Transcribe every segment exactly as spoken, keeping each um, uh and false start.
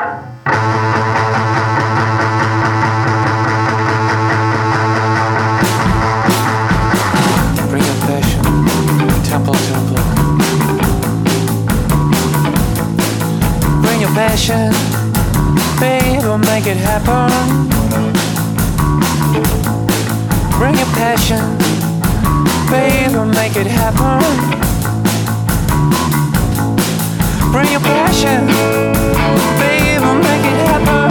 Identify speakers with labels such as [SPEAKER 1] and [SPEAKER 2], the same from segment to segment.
[SPEAKER 1] Bring your passion, temple, temple. Bring your passion, babe, we'll make it happen. Bring your passion, babe, we'll make it happen. Bring your passion, babe, we'll make it happen.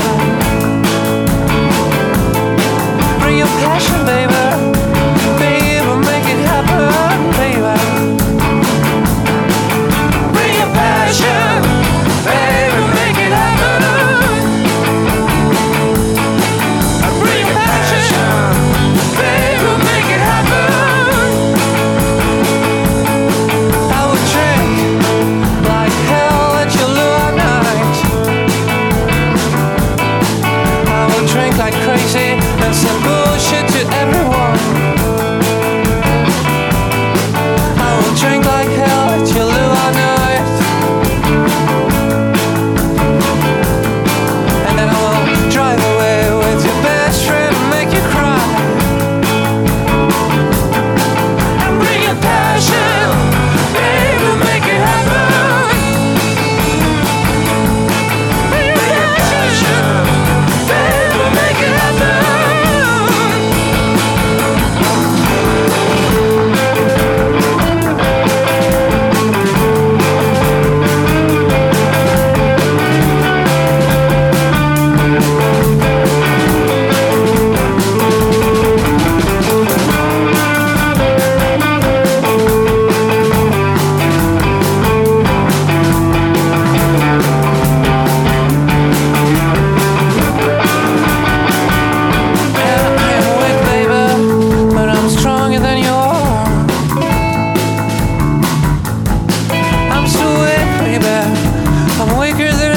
[SPEAKER 1] Bring your passion, baby, babe, we'll make it happen, baby. Bring your passion, baby, make it happen. Bring your passion, baby, make it happen. I will drink like hell at your lure night. I will drink like crazy and send bullshit to everyone. I will drink like hell at your lure night. And then I will drive away with your best friend and make you cry. And bring your passion, baby, make it happen. Bring your passion, baby, make it happen. Yeah, I am weak, baby, but I'm stronger than you are. I'm so weak, baby, I'm weaker than